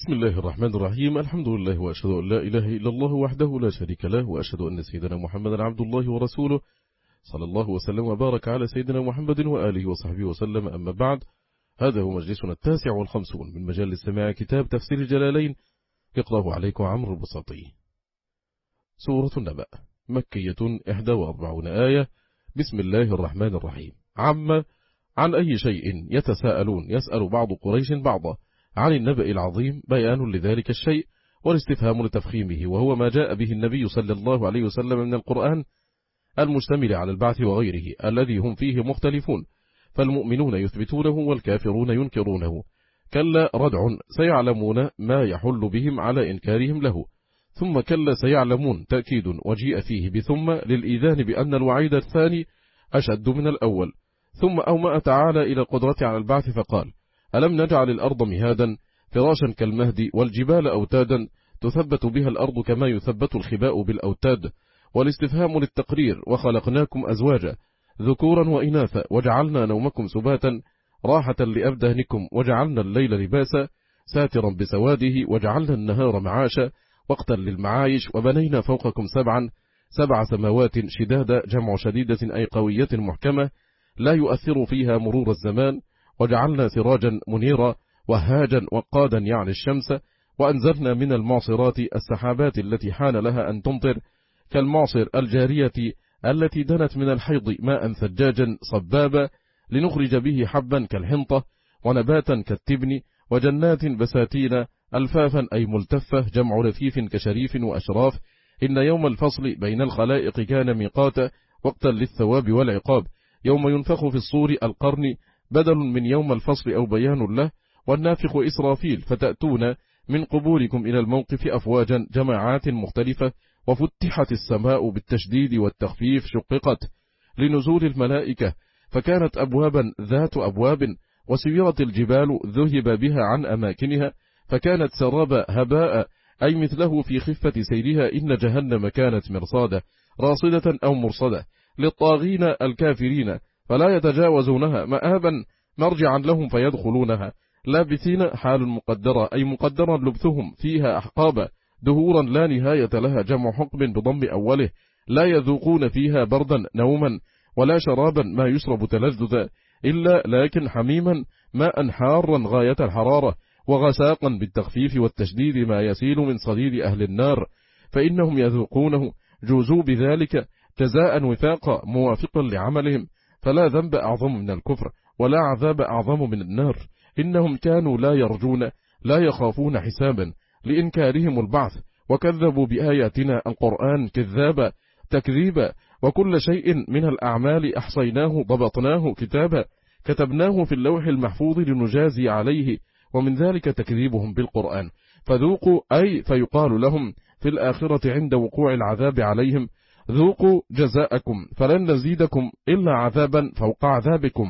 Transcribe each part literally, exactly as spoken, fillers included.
بسم الله الرحمن الرحيم. الحمد لله وأشهد أن لا إله إلا الله وحده لا شريك له، وأشهد أن سيدنا محمدا عبد الله ورسوله، صلى الله وسلم وبارك على سيدنا محمد وآله وصحبه وسلم. أما بعد، هذا هو مجلسنا التاسع والخمسون من مجال استماع كتاب تفسير الجلالين، يقرأه عليكم عمرو البساطي. سورة النبأ مكية إحدى وأربعون آية. بسم الله الرحمن الرحيم. عم عن أي شيء يتساءلون، يسأل بعض قريش بعضا عن النبأ العظيم، بيان لذلك الشيء والاستفهام لتفخيمه، وهو ما جاء به النبي صلى الله عليه وسلم من القرآن المشتمل على البعث وغيره الذي هم فيه مختلفون، فالمؤمنون يثبتونه والكافرون ينكرونه. كلا ردع سيعلمون ما يحل بهم على إنكارهم له، ثم كلا سيعلمون تأكيد وجيء فيه بثم للإيذان بأن الوعيد الثاني أشد من الأول. ثم أومأ تعالى إلى القدرة على البعث فقال: ألم نجعل الأرض مهادا فراشا كالمهد والجبال أوتادا تثبت بها الأرض كما يثبت الخباء بالأوتاد. والاستفهام للتقرير: وخلقناكم أزواجا ذكورا وإناثا وجعلنا نومكم سباتا راحة لأبدانكم وجعلنا الليل لباسا ساترا بسواده وجعلنا النهار معاشا وقتا للمعايش وبنينا فوقكم سبعا سبع سماوات شدادا، جمع شديدة أي قوية محكمة لا يؤثر فيها مرور الزمان، وجعلنا سراجا منيرا وهاجا وقادا يعني الشمس، وأنزلنا من المعصرات السحابات التي حان لها أن تمطر كالمعصر الجارية التي دنت من الحيض ماء ثجاجا صبابا لنخرج به حبا كالحنطة ونباتا كالتبن وجنات بساتين ألفافا أي ملتفة، جمع لفيف كشريف وأشراف. إن يوم الفصل بين الخلائق كان ميقاتا وقتا للثواب والعقاب. يوم ينفخ في الصور القرن بدل من يوم الفصل أو بيان له. والنافخ إسرافيل فتأتون من قبوركم إلى الموقف أفواجا جماعات مختلفة. وفتحت السماء بالتشديد والتخفيف شققت لنزول الملائكة فكانت أبوابا ذات أبواب. وسيرت الجبال ذهب بها عن أماكنها فكانت سرابا هباء أي مثله في خفة سيرها. إن جهنم كانت مرصادة راصدة أو مرصدة للطاغين الكافرين فلا يتجاوزونها مآبا مرجعا لهم فيدخلونها لابثين حال مقدرة أي مقدرا لبثهم فيها أحقابا دهورا لا نهاية لها، جمع حقب بضم أوله. لا يذوقون فيها بردا نوما ولا شرابا ما يشرب تلذذا إلا لكن حميما ماء حارا غاية الحرارة وغساقا بالتخفيف والتشديد ما يسيل من صديد أهل النار، فإنهم يذوقونه جوزوا بذلك جزاء وفاقا موافقا لعملهم، فلا ذنب أعظم من الكفر ولا عذاب أعظم من النار. إنهم كانوا لا يرجون لا يخافون حسابا لإنكارهم البعث وكذبوا بآياتنا القرآن كذابا تكذيبا. وكل شيء من الأعمال أحصيناه ضبطناه كتابا كتبناه في اللوح المحفوظ لنجازي عليه، ومن ذلك تكذيبهم بالقرآن. فذوقوا أي فيقال لهم في الآخرة عند وقوع العذاب عليهم: ذوقوا جزاءكم فلن نزيدكم إلا عذابا فوق عذابكم.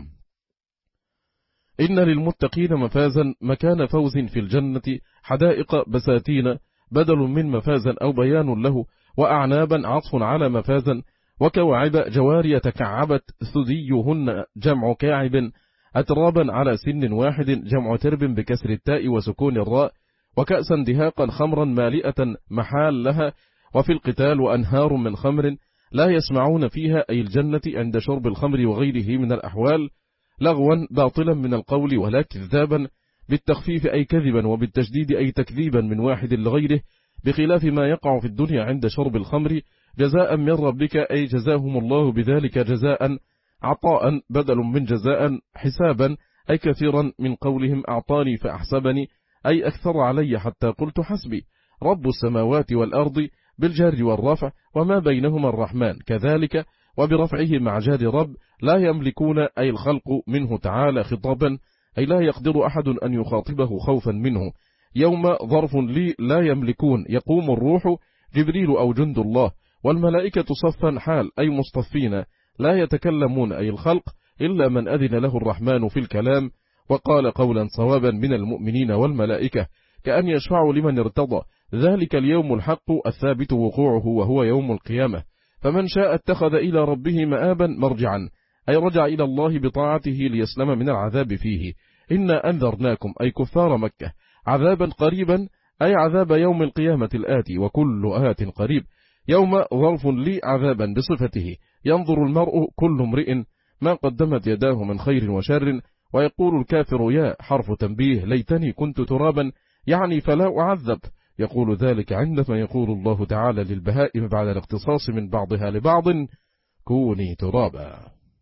إن للمتقين مفازا مكان فوز في الجنة حدائق بساتين بدل من مفازا أو بيان له، وأعنابا عطف على مفازا، وكواعب جواري تكعبت ثديهن جمع كاعب، أترابا على سن واحد جمع ترب بكسر التاء وسكون الراء، وكأسا دهاقا خمرا مالئة محال لها. وفي القتال وأنهار من خمر لا يسمعون فيها أي الجنة عند شرب الخمر وغيره من الأحوال لغوا باطلا من القول ولا كذابا بالتخفيف أي كذبا وبالتشديد أي تكذيبا من واحد لغيره، بخلاف ما يقع في الدنيا عند شرب الخمر جزاء من ربك أي جزاهم الله بذلك جزاء عطاء بدل من جزاء حسابا أي كثيرا من قولهم أعطاني فأحسبني أي أكثر علي حتى قلت حسبي. رب السماوات والأرض بالجر والرفع وما بينهما الرحمن كذلك، وبرفعه مع جار رب لا يملكون أي الخلق منه تعالى خطابا أي لا يقدر أحد أن يخاطبه خوفا منه. يوم ظرف لي لا يملكون يقوم الروح جبريل أو جند الله والملائكة صفا حال أي مصطفين لا يتكلمون أي الخلق إلا من أذن له الرحمن في الكلام وقال قولا صوابا من المؤمنين والملائكة كأن يشفع لمن ارتضى. ذلك اليوم الحق الثابت وقوعه وهو يوم القيامة. فمن شاء اتخذ إلى ربه مآبا مرجعا أي رجع إلى الله بطاعته ليسلم من العذاب فيه. إنا أنذرناكم أي كفار مكة عذابا قريبا أي عذاب يوم القيامة الآتي، وكل آت قريب. يوم ظرف لي عذابا بصفته، ينظر المرء كل امرئ ما قدمت يداه من خير وشر، ويقول الكافر يا حرف تنبيه ليتني كنت ترابا، يعني فلا أعذب. يقول ذلك عندما يقول الله تعالى للبهائم بعد الاختصاص من بعضها لبعض كوني ترابا.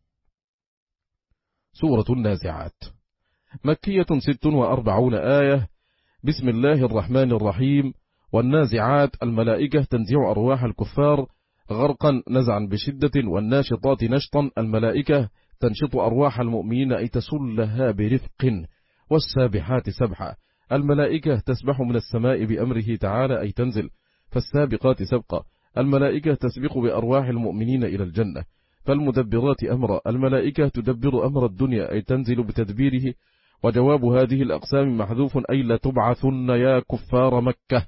سورة النازعات مكية ست وأربعون آية. بسم الله الرحمن الرحيم. والنازعات الملائكة تنزع أرواح الكفار غرقا نزعا بشدة، والناشطات نشطا الملائكة تنشط أرواح المؤمنين أي تسلها برفق، والسابحات سبحا الملائكة تسبح من السماء بأمره تعالى أي تنزل، فالسابقات سبقا الملائكة تسبق بأرواح المؤمنين إلى الجنة، فالمدبرات أمر الملائكة تدبر أمر الدنيا أي تنزل بتدبيره. وجواب هذه الأقسام محذوف أي لتبعثن يا كفار مكة،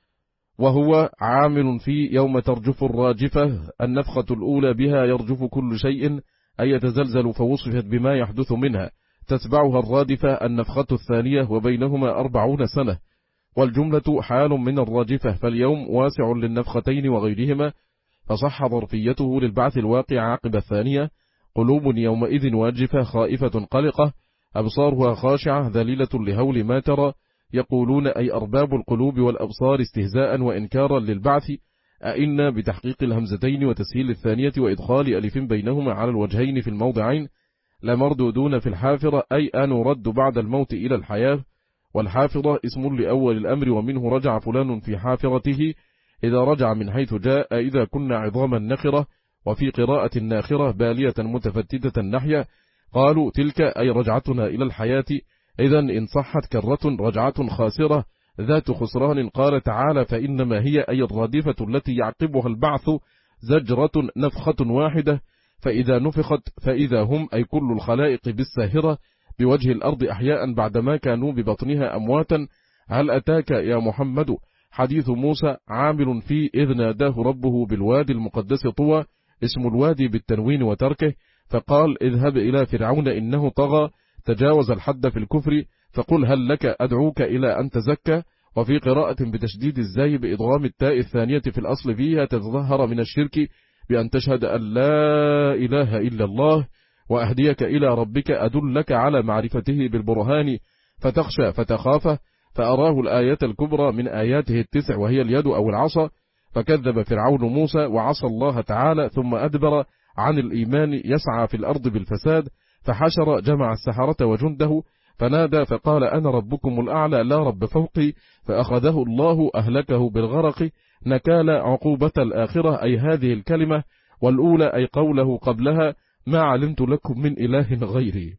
وهو عامل في يوم ترجف الراجفة. النفخة الأولى بها يرجف كل شيء أي يتزلزل، فوصفت بما يحدث منها. تتبعها الرادفة النفخة الثانية وبينهما أربعون سنة، والجملة حال من الراجفة، فاليوم واسع للنفختين وغيرهما، فصح ظرفيته للبعث الواقع عقب الثانية. قلوب يومئذ واجفة خائفة قلقة، أبصارها خاشعة ذليلة لهول ما ترى. يقولون أي أرباب القلوب والأبصار استهزاء وإنكارا للبعث. أئنا بتحقيق الهمزتين وتسهيل الثانية وإدخال ألف بينهما على الوجهين في الموضعين. لمردودون في الحافرة أي أن رد بعد الموت إلى الحياة، والحافرة اسم لأول الأمر، ومنه رجع فلان في حافرته إذا رجع من حيث جاء إذا كنا عظاما نخرة. وفي قراءة الناخرة بالية متفتتة النحية. قالوا تلك أي رجعتنا إلى الحياة، إذن إن صحت كرة رجعة خاسرة ذات خسران. قال تعالى فإنما هي أي الرادفة التي يعقبها البعث زجرة نفخة واحدة، فإذا نفخت فإذا هم أي كل الخلائق بالساهرة بوجه الأرض أحياء بعدما كانوا ببطنها أمواتا. هل أتاك يا محمد حديث موسى عامل في إذ ناداه ربه بالوادي المقدس طوى، اسم الوادي بالتنوين وتركه، فقال اذهب إلى فرعون إنه طغى تجاوز الحد في الكفر، فقل هل لك أدعوك إلى أن تزكى. وفي قراءة بتشديد الزاي بإضغام التاء الثانية في الأصل فيها تتظهر من الشرك بأن تشهد أن لا إله إلا الله، وأهديك إلى ربك أدلك على معرفته بالبرهان، فتخشى فتخافه. فأراه الآية الكبرى من آياته التسع وهي اليد أو العصا، فكذب فرعون موسى وعصى الله تعالى ثم أدبر عن الإيمان يسعى في الأرض بالفساد، فحشر جمع السحرة وجنده فنادى فقال أنا ربكم الأعلى لا رب فوقي، فأخذه الله أهلكه بالغرق. نكال عقوبة الآخرة أي هذه الكلمة، والأولى أي قوله قبلها ما علمت لكم من إله غيري.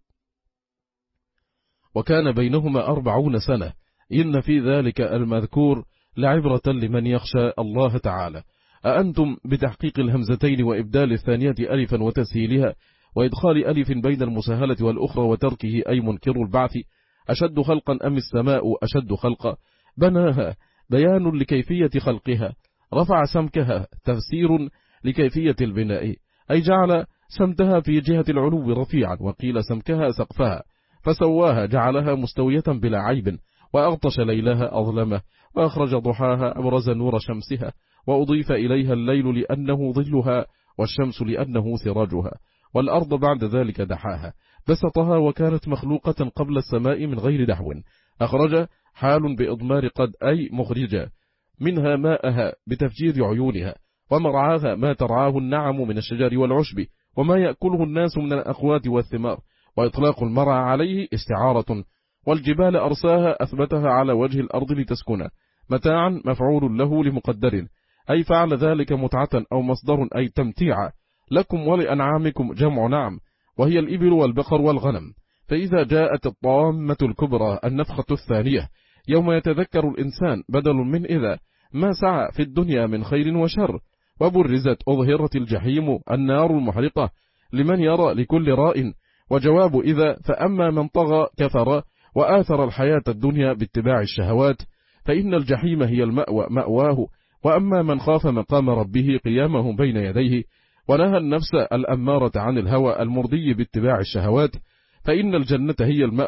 وكان بينهما أربعون سنة، إن في ذلك المذكور لعبرة لمن يخشى الله تعالى. أأنتم بتحقيق الهمزتين وإبدال الثانية ألفا وتسهيلها وإدخال ألف بين المسهلة والأخرى وتركه أي منكر البعث أشد خلقا أم السماء أشد خلقا؟ بناها بيان لكيفية خلقها، رفع سمكها تفسير لكيفية البناء، أي جعل سمتها في جهة العلو رفيعا، وقيل سمكها سقفها، فسواها جعلها مستوية بلا عيب، وأغطش ليلها أظلمه، وأخرج ضحاها أبرز نور شمسها، وأضيف إليها الليل لأنه ظلها، والشمس لأنه سراجها، والأرض بعد ذلك دحاها، بسطها وكانت مخلوقة قبل السماء من غير دحو، أخرج حال بإضمار قد أي مخرجة منها ماءها بتفجير عيونها، ومرعاها ما ترعاه النعم من الشجر والعشب وما يأكله الناس من الأقوات والثمار، وإطلاق المرعى عليه استعارة. والجبال أرساها أثبتها على وجه الأرض لتسكن، متاعا مفعول له لمقدر، أي فعل ذلك متعة أو مصدر أي تمتيعا، لكم ولأنعامكم جمع نعم، وهي الإبل والبقر والغنم. فإذا جاءت الطامة الكبرى النفخة الثانية يوم يتذكر الإنسان بدل من إذا ما سعى في الدنيا من خير وشر، وبرزت أظهرت الجحيم النار المحرقة لمن يرى لكل راء. وجواب إذا فأما من طغى كفر وآثر الحياة الدنيا باتباع الشهوات فإن الجحيم هي المأوى مأواه، وأما من خاف مقام ربه قيامه بين يديه ونهى النفس الأمارة عن الهوى المرضي باتباع الشهوات فإن الجنة هي المأوى،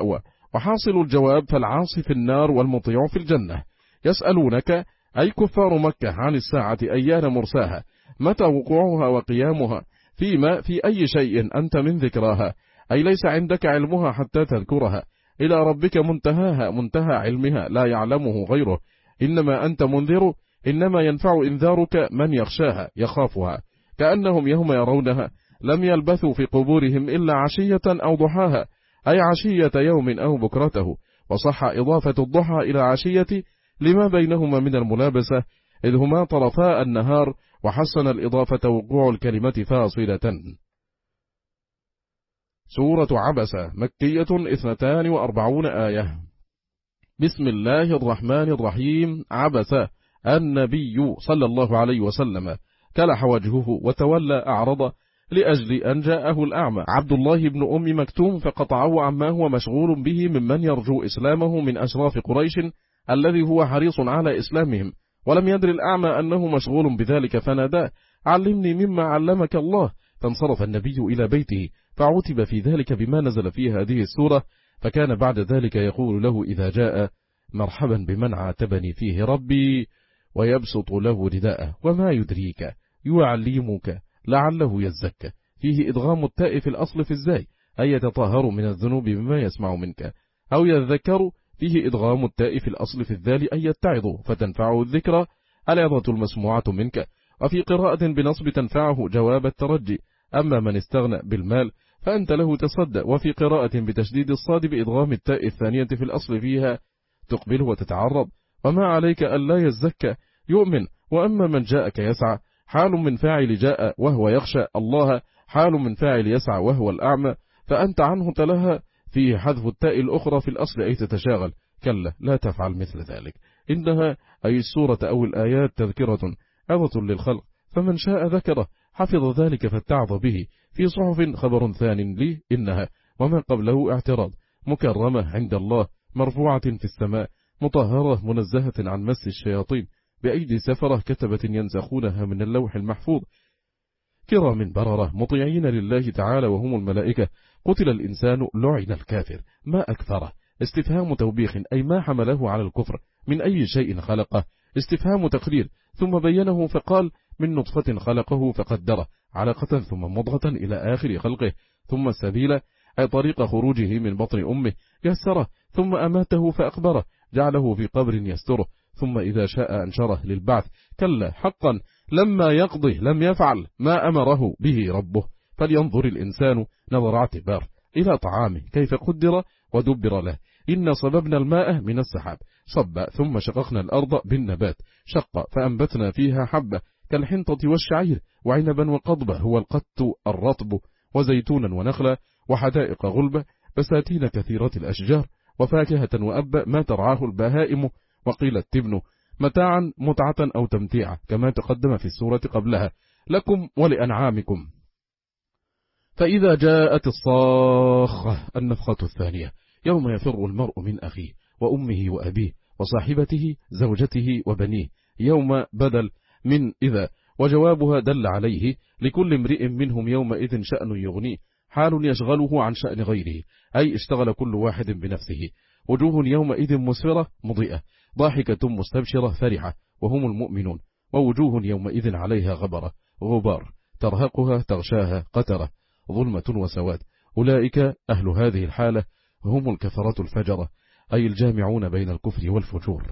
وحاصل الجواب فالعاصي في النار والمطيع في الجنة. يسألونك أي كفار مكة عن الساعة أيان مرساها، متى وقوعها وقيامها، فيما في أي شيء أنت من ذكراها، أي ليس عندك علمها حتى تذكرها، إلى ربك منتهاها منتهى علمها لا يعلمه غيره، إنما أنت منذر، إنما ينفع إنذارك من يخشاها يخافها، كأنهم يوم يرونها لم يلبثوا في قبورهم إلا عشية أو ضحاها، أي عشية يوم أو بكرته. وصح إضافة الضحى إلى عشية لما بينهما من الملابسة، إذ هما طرفاء النهار، وحسن الإضافة وقوع الكلمة فاصلة. سورة عبسة مكية اثنتان وأربعون آية. بسم الله الرحمن الرحيم. عبس النبي صلى الله عليه وسلم كلح وجهه وتولى أعرض لأجل أن جاءه الأعمى عبد الله بن أم مكتوم فقطعه عما هو مشغول به ممن يرجو إسلامه من أشراف قريش الذي هو حريص على إسلامهم، ولم يدر الأعمى أنه مشغول بذلك فناداه: علمني مما علمك الله. فانصرف النبي إلى بيته، فعتب في ذلك بما نزل في هذه السورة، فكان بعد ذلك يقول له إذا جاء: مرحبا بمن عاتبني فيه ربي، ويبسط له رداءه، وما يدريك يعلمك لعله يزكى. فيه إدغام التاء في الأصل في الزاي، أي يتطهر من الذنوب بما يسمع منك، أو يذكر. فيه إدغام التاء في الأصل في الذال، أي يتعظ فتنفعه الذكرى العظة المسموعة منك. وفي قراءة بنصب تنفعه جواب الترجي، أما من استغنى بالمال فأنت له تصدى. وفي قراءة بتشديد الصاد بإدغام التاء الثانية في الأصل فيها تقبله وتتعرض: وما عليك ألا يزكى يؤمن. وأما من جاءك يسعى، حال من فاعل جاء وهو يخشى الله، حال من فاعل يسعى وهو الأعمى، فأنت عنه تلها. فيه حذف التاء الأخرى في الأصل أي تتشاغل، كلا لا تفعل مثل ذلك. إنها أي السورة أو الآيات تذكرة عظة للخلق، فمن شاء ذكره حفظ ذلك فاتعظ به. في صحف خبر ثان لي إنها وما قبله اعتراض، مكرمة عند الله، مرفوعة في السماء، مطهرة منزهة عن مس الشياطين، بأيدي سفرة كتبة ينسخونها من اللوح المحفوظ، كرام بررة مطيعين لله تعالى وهم الملائكة. قتل الإنسان لعن الكافر، ما أكثره. استفهام توبيخ أي ما حمله على الكفر، من أي شيء خلقه. استفهام تقرير، ثم بينه فقال: من نطفة خلقه فقدره، علقة ثم مضغة إلى آخر خلقه. ثم السبيل أي طريق خروجه من بطن أمه، يسره، ثم أماته فأقبره، جعله في قبر يستره، ثم إذا شاء أنشره للبعث. كلا حقا لما يقضه لم يفعل ما أمره به ربه. فلينظر الإنسان نظر اعتبار إلى طعامه كيف قدر ودبر له. إن صببنا الماء من السحاب صب، ثم شققنا الأرض بالنبات شق، فأنبتنا فيها حبة كالحنطة والشعير، وعنبا وقضبة هو القت الرطب، وزيتونا ونخلا، وحدائق غلبة، بساتين كثيرة الأشجار، وفاكهة وأب ما ترعاه البهائم. وقيل التبن متاعا متعة أو تمتيعا، كما تقدم في السورة قبلها، لكم ولأنعامكم. فإذا جاءت الصاخة النفخة الثانية، يوم يفر المرء من أخيه وأمه وأبيه وصاحبته زوجته وبنيه، يوم بدل من إذا، وجوابها دل عليه: لكل امرئ منهم يومئذ شأن يغنيه، حال يشغله عن شأن غيره، أي اشتغل كل واحد بنفسه. وجوه يومئذ مسفرة مضيئة، ضاحكة مستبشرة فرحة، وهم المؤمنون. ووجوه يومئذ عليها غبرة غبار، ترهقها تغشاها قترة، ظلمة وسواد. أولئك أهل هذه الحالة هم الكفرة الفجرة، أي الجامعون بين الكفر والفجور.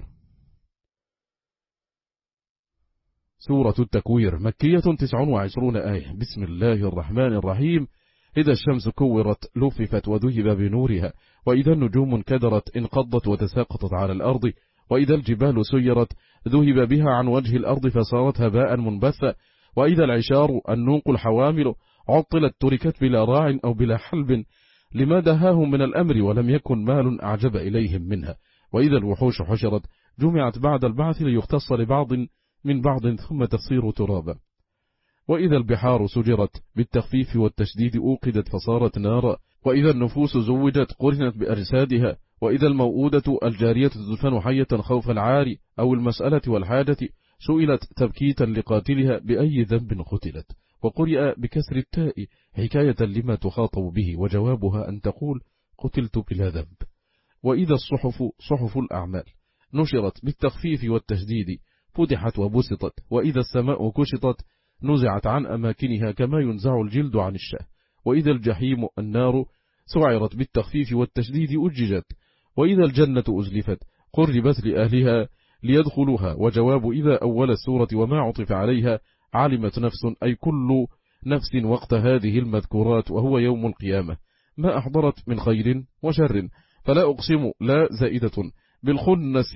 سورة التكوير مكية تسع وعشرون آية. بسم الله الرحمن الرحيم. إذا الشمس كورت لففت وذهب بنورها، وإذا النجوم انكدرت انقضت وتساقطت على الأرض، وإذا الجبال سيرت ذهب بها عن وجه الأرض فصارت هباء منبثا، وإذا العشار النوق الحوامل عطلت تركت بلا راع أو بلا حلب، لما دهاهم من الأمر ولم يكن مال أعجب إليهم منها، وإذا الوحوش حشرت جمعت بعد البعث ليختص لبعض من بعض ثم تصير ترابا، وإذا البحار سجرت بالتخفيف والتشديد أوقدت فصارت نارا، وإذا النفوس زوجت قرنت بأجسادها، وإذا الموؤودة الجارية تدفن حية خوف العار أو المسألة والحاجة سئلت تبكيتا لقاتلها بأي ذنب قتلت، وقرئ بكسر التاء حكاية لما تخاطب به، وجوابها أن تقول قتلت بلا ذنب. وإذا الصحف صحف الأعمال نشرت بالتخفيف والتشديد فتحت وبسطت، وإذا السماء كشطت نزعت عن أماكنها كما ينزع الجلد عن الشاه، وإذا الجحيم النار سعرت بالتخفيف والتشديد أججت، وإذا الجنة أزلفت قربت لأهلها ليدخلوها. وجواب إذا أول السورة وما عطف عليها علمت نفس أي كل نفس وقت هذه المذكورات وهو يوم القيامة ما أحضرت من خير وشر، فلا أقسم لا زائدة بالخنس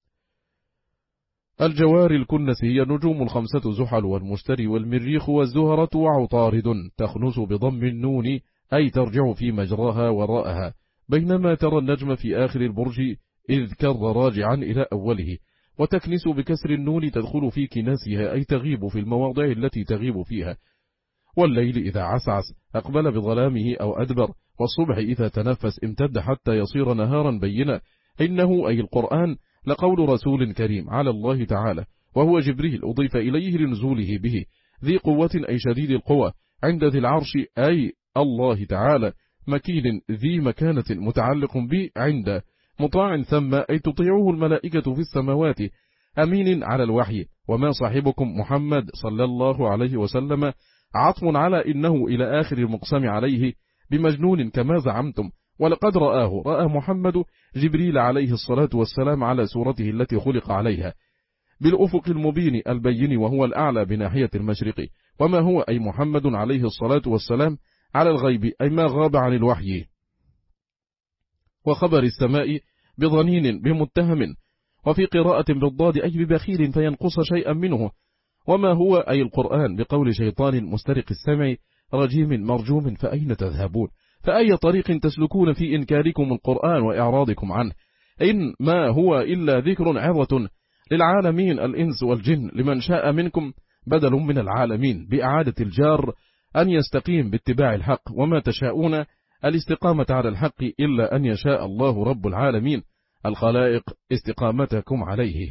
الجوار الكنس هي نجوم الخمسة زحل والمشتري والمريخ والزهرة وعطارد تخنس بضم النون أي ترجع في مجراها وراءها، بينما ترى النجم في آخر البرج إذ كر راجعا إلى أوله، وتكنس بكسر النون تدخل في كناسها أي تغيب في المواضع التي تغيب فيها. والليل إذا عسعس أقبل بظلامه أو أدبر، والصبح إذا تنفس امتد حتى يصير نهارا بينا. إنه أي القرآن لقول رسول كريم على الله تعالى، وهو جبريل أضيف إليه لنزوله به، ذي قوة أي شديد القوى، عند ذي العرش أي الله تعالى، مكين ذي مكانة متعلق به عند، مطاع ثم أي تطيعه الملائكة في السماوات، أمين على الوحي. وما صاحبكم محمد صلى الله عليه وسلم عطف على إنه إلى آخر المقسم عليه بمجنون كما زعمتم، ولقد رآه رأى محمد جبريل عليه الصلاة والسلام على صورته التي خلق عليها بالأفق المبين البين وهو الأعلى بناحية المشرق. وما هو أي محمد عليه الصلاة والسلام على الغيب أي ما غاب عن الوحي وخبر السماء بظنين بمتهم، وفي قراءة بالضاد أي ببخيل فينقص شيئا منه. وما هو أي القرآن بقول شيطان مسترق السمع رجيم مرجوم فأين تذهبون، فأي طريق تسلكون في إنكاركم القرآن وإعراضكم عنه، إن ما هو إلا ذكر عظة للعالمين الإنس والجن، لمن شاء منكم بدل من العالمين بإعادة الجار أن يستقيم باتباع الحق، وما تشاءون الاستقامة على الحق إلا أن يشاء الله رب العالمين الخلائق استقامتكم عليه.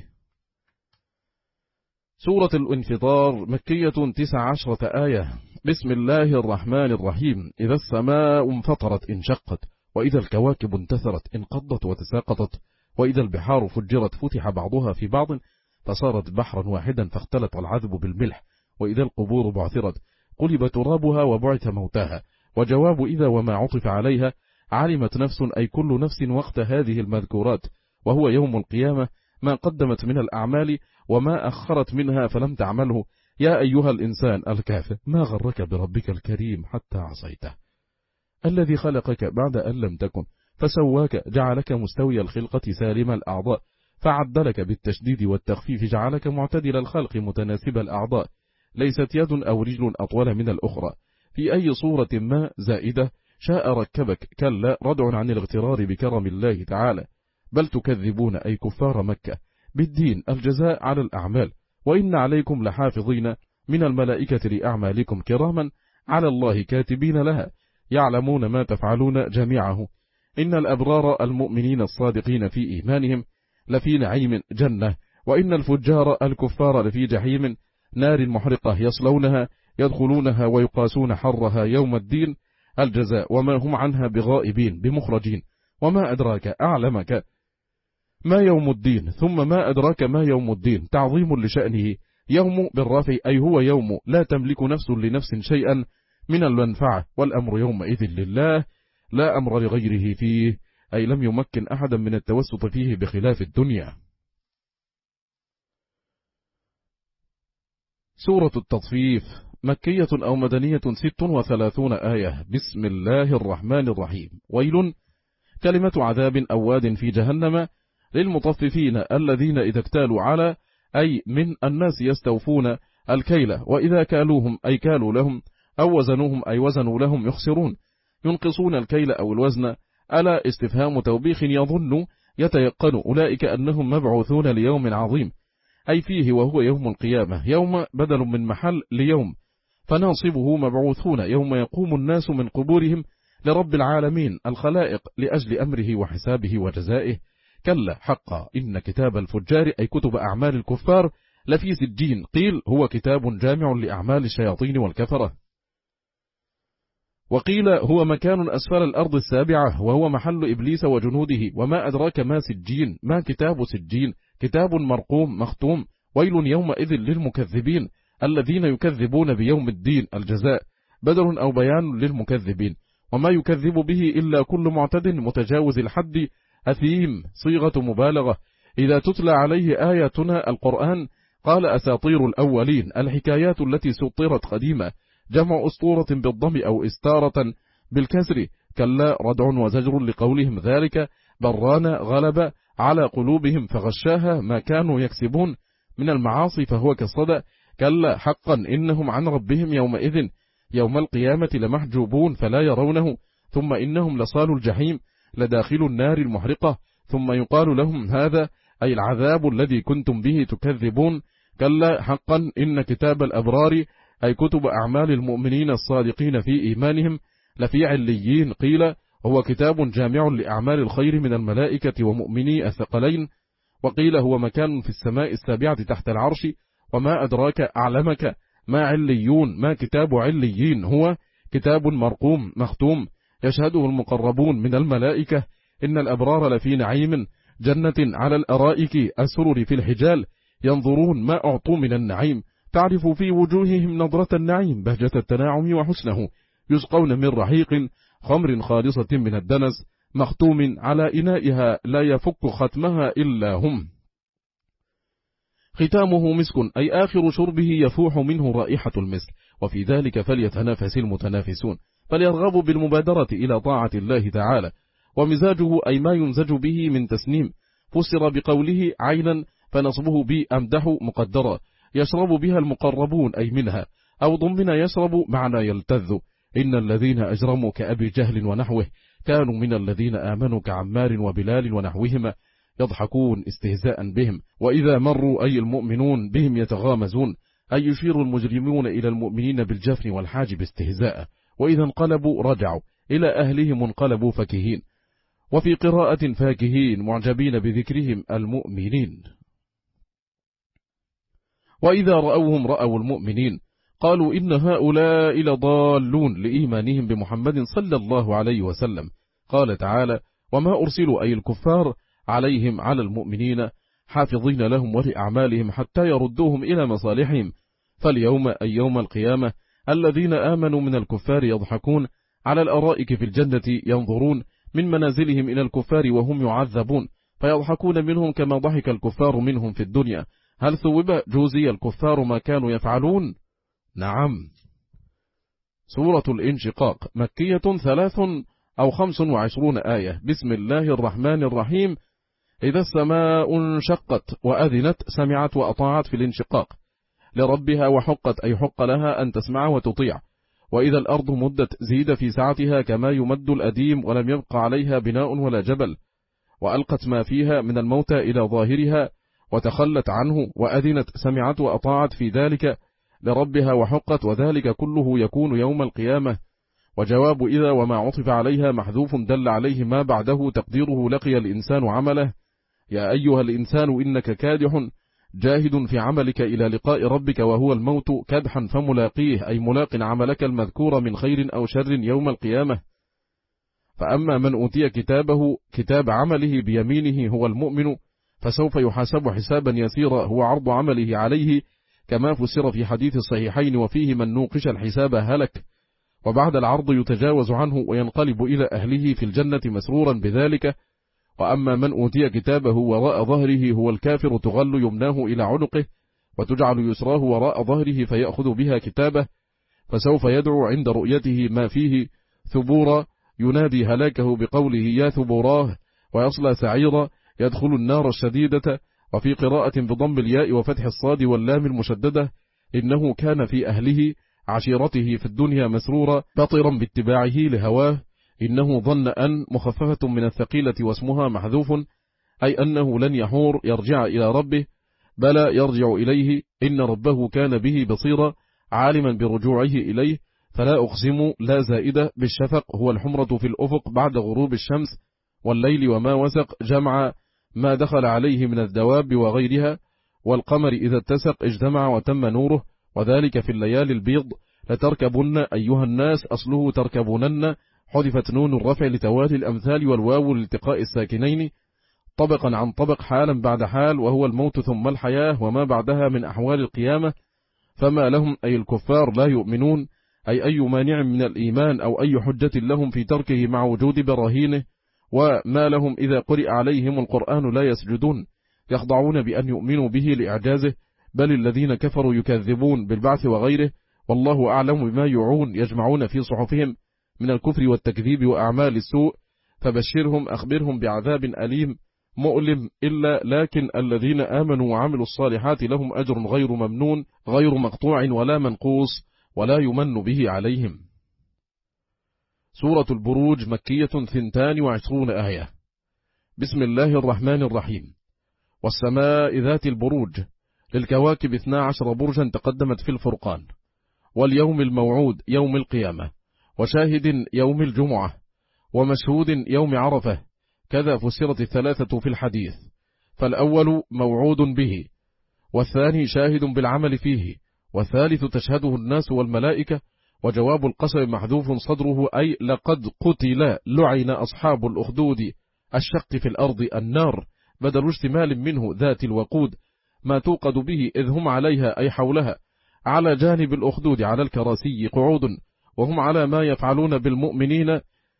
سورة الانفطار مكية تسع عشرة آية. بسم الله الرحمن الرحيم. إذا السماء انفطرت انشقت، وإذا الكواكب انتثرت انقضت وتساقطت، وإذا البحار فجرت فتح بعضها في بعض فصارت بحرا واحدا فاختلط العذب بالملح، وإذا القبور بعثرت قلب ترابها وبعث موتاها. وجواب إذا وما عطف عليها علمت نفس أي كل نفس وقت هذه المذكورات وهو يوم القيامة ما قدمت من الأعمال وما أخرت منها فلم تعمله. يا أيها الإنسان الكافر ما غرك بربك الكريم حتى عصيته، الذي خلقك بعد أن لم تكن فسواك جعلك مستوي الخلقة سالم الأعضاء فعدلك بالتشديد والتخفيف جعلك معتدل الخلق متناسب الأعضاء، ليست يد أو رجل أطول من الأخرى في أي صورة ما زائدة شاء ركبك. كلا ردع عن الاغترار بكرم الله تعالى، بل تكذبون أي كفار مكة بالدين الجزاء على الأعمال، وإن عليكم لحافظين من الملائكة لأعمالكم كراما على الله كاتبين لها يعلمون ما تفعلون جميعه. إن الأبرار المؤمنين الصادقين في إيمانهم لفي نعيم جنة، وإن الفجار الكفار لفي جحيم نار محرقة يصلونها يدخلونها ويقاسون حرها يوم الدين الجزاء، وما هم عنها بغائبين بمخرجين. وما أدراك أعلمك ما يوم الدين، ثم ما أدراك ما يوم الدين تعظيم لشأنه. يوم بالرفع أي هو يوم لا تملك نفس لنفس شيئا من المنفعة، والأمر يومئذ لله لا أمر لغيره فيه، أي لم يمكن أحدا من التوسط فيه بخلاف الدنيا. سورة التطفيف مكية أو مدنية ست وثلاثون آية. بسم الله الرحمن الرحيم. ويل كلمة عذاب أواد في جهنم للمطففين الذين إذا اكتالوا على أي من الناس يستوفون الكيل، وإذا كالوهم أي كالوا لهم أو وزنوهم أي وزنوا لهم يخسرون، ينقصون الكيل أو الوزن. ألا استفهام توبيخ يظن يتيقن أولئك أنهم مبعوثون ليوم عظيم أي فيه وهو يوم القيامة. يوم بدل من محل ليوم، فناصبه مبعوثون يوم يقوم الناس من قبورهم لرب العالمين الخلائق لأجل أمره وحسابه وجزائه. كلا حقا إن كتاب الفجار أي كتب أعمال الكفار لفي سجين، قيل هو كتاب جامع لأعمال الشياطين والكفرة. وقيل هو مكان أسفل الأرض السابعة، وهو محل إبليس وجنوده. وما أدراك ما سجين، ما كتاب سجين، كتاب مرقوم مختوم. ويل يومئذ للمكذبين الذين يكذبون بيوم الدين، الجزاء بدل أو بيان للمكذبين. وما يكذب به إلا كل معتد متجاوز الحد أثيم، صيغة مبالغة. إذا تتلى عليه آياتنا القرآن قال أساطير الأولين، الحكايات التي سطرت قديمة، جمع أسطورة بالضم أو استارة بالكسر. كلا ردع وزجر لقولهم ذلك، بران غلب على قلوبهم فغشاها ما كانوا يكسبون من المعاصي فهو كالصدى. كلا حقا إنهم عن ربهم يومئذ يوم القيامة لمحجوبون فلا يرونه. ثم إنهم لصالوا الجحيم لداخل النار المحرقة. ثم يقال لهم هذا أي العذاب الذي كنتم به تكذبون. كلا حقا إن كتاب الأبرار أي كتب أعمال المؤمنين الصادقين في إيمانهم لفي عليين. قيل هو كتاب جامع لأعمال الخير من الملائكة ومؤمني الثقلين. وقيل هو مكان في السماء السابعة تحت العرش. وما أدراك أعلمك ما عليون، ما كتاب عليين، هو كتاب مرقوم مختوم يشهده المقربون من الملائكة. إن الأبرار لفي نعيم جنة على الأرائك السرر في الحجال، ينظرون ما أعطوا من النعيم، تعرف في وجوههم نظرة النعيم بهجة التناعم وحسنه. يسقون من رحيق خمر خالصة من الدنس مختوم على إنائها لا يفك ختمها إلا هم. ختامه مسك أي آخر شربه يفوح منه رائحة المسك. وفي ذلك فليتنافس المتنافسون، فليرغبوا بالمبادرة إلى طاعة الله تعالى. ومزاجه أي ما يمزج به من تسنيم، فسر بقوله عينا فنصبه بأمدح مقدرة، يشرب بها المقربون أي منها، أو ضمن يشرب معنى يلتذ. إن الذين أجرموا كأبي جهل ونحوه كانوا من الذين آمنوا كعمار وبلال ونحوهما يضحكون استهزاء بهم. وإذا مروا أي المؤمنون بهم يتغامزون، أي يشير المجرمون إلى المؤمنين بالجفن والحاجب استهزاء. وإذا انقلبوا رجعوا إلى أهلهم انقلبوا فكهين. وفي قراءة فاكهين معجبين بذكرهم المؤمنين. وإذا رأوهم رأوا المؤمنين قالوا إن هؤلاء لضالون لإيمانهم بمحمد صلى الله عليه وسلم. قال تعالى وما أرسلوا أي الكفار عليهم على المؤمنين حافظين لهم ولأعمالهم حتى يردوهم إلى مصالحهم. فاليوم أي يوم القيامة الذين آمنوا من الكفار يضحكون على الأرائك في الجنة، ينظرون من منازلهم إلى الكفار وهم يعذبون فيضحكون منهم كما ضحك الكفار منهم في الدنيا. هل ثوب جوزي الكفار ما كانوا يفعلون؟ نعم. سورة الانشقاق مكية ثلاث أو خمس وعشرون آية. بسم الله الرحمن الرحيم. إذا السماء انشقت وأذنت سمعت وأطاعت في الانشقاق لربها وحقت أي حق لها أن تسمع وتطيع. وإذا الأرض مدت زيد في سعتها كما يمد الأديم ولم يبق عليها بناء ولا جبل، وألقت ما فيها من الموتى إلى ظاهرها وتخلت عنه. وأذنت سمعت وأطاعت في ذلك لربها وحقت، وذلك كله يكون يوم القيامة. وجواب إذا وما عطف عليها محذوف دل عليه ما بعده تقديره لقي الإنسان عمله. يا أيها الإنسان إنك كادح جاهد في عملك إلى لقاء ربك وهو الموت كدحا فملاقيه أي ملاق عملك المذكور من خير أو شر يوم القيامة. فأما من أوتي كتابه كتاب عمله بيمينه هو المؤمن فسوف يحاسب حسابا يسيرا هو عرض عمله عليه كما فسر في حديث الصحيحين وفيه من نوقش الحساب هلك. وبعد العرض يتجاوز عنه وينقلب إلى أهله في الجنة مسرورا بذلك. وأما من أوتي كتابه وراء ظهره هو الكافر تغل يمناه إلى عنقه وتجعل يسراه وراء ظهره فيأخذ بها كتابه فسوف يدعو عند رؤيته ما فيه ثبورا ينادي هلاكه بقوله يا ثبوراه، ويصلى سعيرا يدخل النار الشديدة. وفي قراءة بضم الياء وفتح الصاد واللام المشددة إنه كان في أهله عشيرته في الدنيا مسرورا بطرا باتباعه لهواه. إنه ظن أن مخففة من الثقيلة واسمها محذوف أي أنه لن يحور يرجع إلى ربه، بل يرجع إليه. إن ربه كان به بصيرا عالما برجوعه إليه. فلا أقسم لا زائدة بالشفق هو الحمرة في الأفق بعد غروب الشمس، والليل وما وسق جمع ما دخل عليه من الدواب وغيرها، والقمر إذا اتسق اجتمع وتم نوره، وذلك في الليالي البيض لتركبن أيها الناس أصله تركبونن، حذفت نون الرفع لتوالي الأمثال والواو لالتقاء الساكنين، طبقا عن طبق حالا بعد حال، وهو الموت ثم الحياة وما بعدها من أحوال القيامة. فما لهم أي الكفار لا يؤمنون، أي أي مانع من الإيمان أو أي حجة لهم في تركه مع وجود براهينه. وما لهم إذا قرئ عليهم القرآن لا يسجدون، يخضعون بأن يؤمنوا به لإعجازه، بل الذين كفروا يكذبون بالبعث وغيره، والله أعلم بما يوعون، يجمعون في صحفهم من الكفر والتكذيب وأعمال السوء. فبشرهم أخبرهم بعذاب أليم مؤلم، إلا لكن الذين آمنوا وعملوا الصالحات لهم أجر غير ممنون غير مقطوع ولا منقوص، ولا يمن به عليهم. سورة البروج مكية ثنتان وعشرون آية. بسم الله الرحمن الرحيم. والسماء ذات البروج، للكواكب اثنا عشر برجا تقدمت في الفرقان. واليوم الموعود يوم القيامة، وشاهد يوم الجمعة، ومشهود يوم عرفة، كذا فسرت الثلاثة في الحديث، فالأول موعود به، والثاني شاهد بالعمل فيه، والثالث تشهده الناس والملائكة. وجواب القسم محذوف صدره، أي لقد قتل لعن أصحاب الأخدود الشق في الأرض النار، بدل اشتمال منه ذات الوقود، ما توقد به إذ هم عليها أي حولها، على جانب الأخدود على الكراسي قعود، وهم على ما يفعلون بالمؤمنين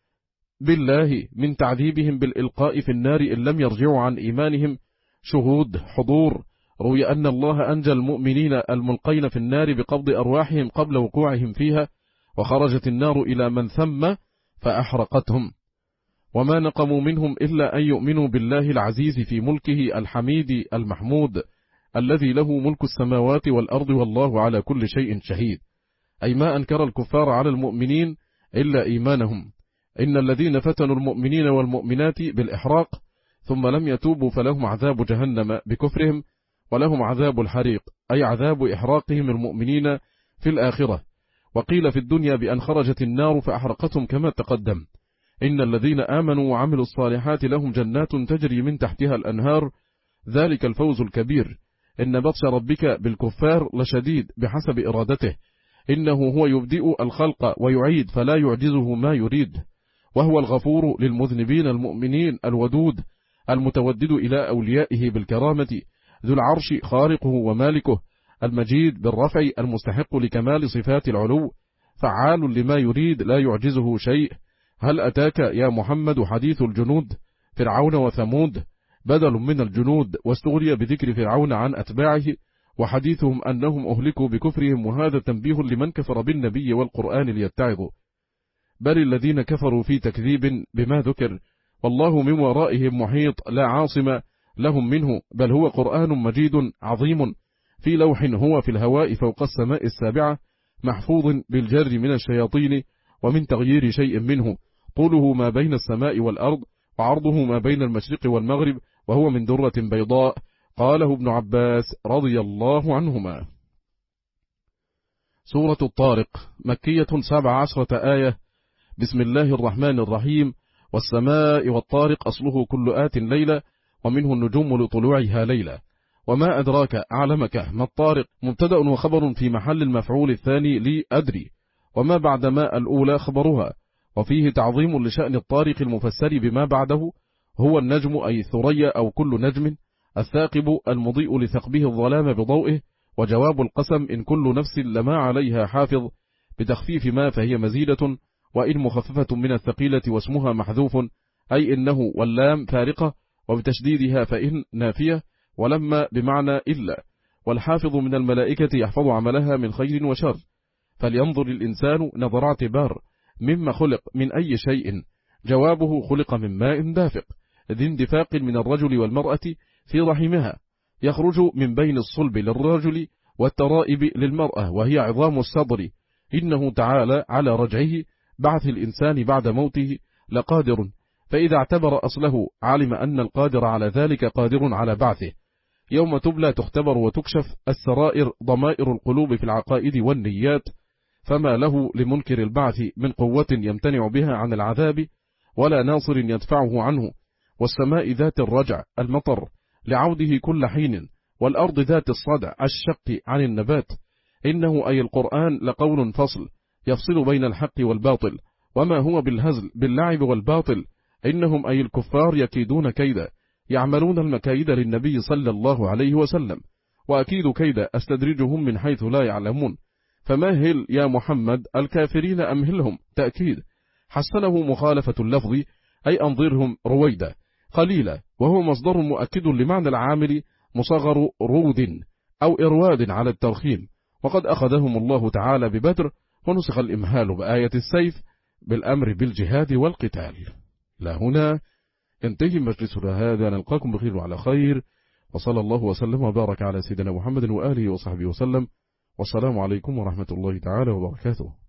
بالله من تعذيبهم بالإلقاء في النار إن لم يرجعوا عن إيمانهم شهود حضور. روي أن الله أنجى المؤمنين الملقين في النار بقبض أرواحهم قبل وقوعهم فيها، وخرجت النار إلى من ثم فأحرقتهم. وما نقموا منهم إلا أن يؤمنوا بالله العزيز في ملكه الحميد المحمود، الذي له ملك السماوات والأرض والله على كل شيء شهيد. أي ما أنكر الكفار على المؤمنين إلا إيمانهم. إن الذين فتنوا المؤمنين والمؤمنات بالإحراق ثم لم يتوبوا فلهم عذاب جهنم بكفرهم، ولهم عذاب الحريق، أي عذاب إحراقهم المؤمنين في الآخرة. وقيل في الدنيا بأن خرجت النار فأحرقتهم كما تقدم. إن الذين آمنوا وعملوا الصالحات لهم جنات تجري من تحتها الأنهار، ذلك الفوز الكبير. إن بطش ربك بالكفار لشديد بحسب إرادته، إنه هو يبدئ الخلق ويعيد فلا يعجزه ما يريد، وهو الغفور للمذنبين المؤمنين الودود المتودد إلى أوليائه بالكرامة، ذو العرش خالقه ومالكه، المجيد بالرفع المستحق لكمال صفات العلو، فعال لما يريد لا يعجزه شيء. هل أتاك يا محمد حديث الجنود فرعون وثمود، بدل من الجنود واستغري بذكر فرعون عن أتباعه، وحديثهم أنهم أهلكوا بكفرهم، وهذا تنبيه لمن كفر بالنبي والقرآن ليتعظوا. بل الذين كفروا في تكذيب بما ذكر، والله من ورائهم محيط لا عاصم لهم منه، بل هو قرآن مجيد عظيم في لوح هو في الهواء فوق السماء السابعة، محفوظ بالجر من الشياطين ومن تغيير شيء منه، طوله ما بين السماء والأرض، وعرضه ما بين المشرق والمغرب، وهو من درة بيضاء. قاله ابن عباس رضي الله عنهما. سورة الطارق مكية سبع عشرة آية. بسم الله الرحمن الرحيم. والسماء والطارق أصله كل آت ليلة، ومنه النجوم لطلوعها ليلة. وما أدراك أعلمك ما الطارق، مبتدأ وخبر في محل المفعول الثاني لي أدري، وما بعد ما الأولى خبرها، وفيه تعظيم لشأن الطارق المفسر بما بعده، هو النجم أي ثريا أو كل نجم، الثاقب المضيء لثقبه الظلام بضوئه. وجواب القسم إن كل نفس لما عليها حافظ، بتخفيف ما فهي مزيدة، وإن مخففة من الثقيلة واسمها محذوف، أي إنه واللام فارقة، وبتشديدها فإن نافية، ولما بمعنى إلا. والحافظ من الملائكة يحفظ عملها من خير وشر. فلينظر الإنسان نظر اعتبار مما خلق من أي شيء، جوابه خلق من ماء دافق ذي اندفاق من الرجل والمرأة في رحمها، يخرج من بين الصلب للرجل والترائب للمرأة، وهي عظام الصدر. إنه تعالى على رجعه بعث الإنسان بعد موته لقادر، فإذا اعتبر أصله علم أن القادر على ذلك قادر على بعثه. يوم تبلى تختبر وتكشف السرائر ضمائر القلوب في العقائد والنيات، فما له لمنكر البعث من قوة يمتنع بها عن العذاب، ولا ناصر يدفعه عنه. والسماء ذات الرجع المطر لعوده كل حين، والأرض ذات الصدع الشق عن النبات، إنه أي القرآن لقول فصل يفصل بين الحق والباطل، وما هو بالهزل باللعب والباطل. إنهم أي الكفار يكيدون كيدا، يعملون المكايد للنبي صلى الله عليه وسلم، وأكيد كيدا أستدرجهم من حيث لا يعلمون. فمهل يا محمد الكافرين أمهلهم تأكيد. حسنه مخالفة اللفظ أي أنظرهم رويدا قليلا، وهو مصدر مؤكد لمعنى العامل مصغر رود أو إرواد على الترخيم. وقد أخذهم الله تعالى ببدر، ونسخ الإمهال بآية السيف بالأمر بالجهاد والقتال. لا هنا ينتهي مجلسنا هذا، نلقاكم بخير وعلى خير، وصلى الله وسلم وبارك على سيدنا محمد وآله وصحبه وسلم، والسلام عليكم ورحمة الله تعالى وبركاته.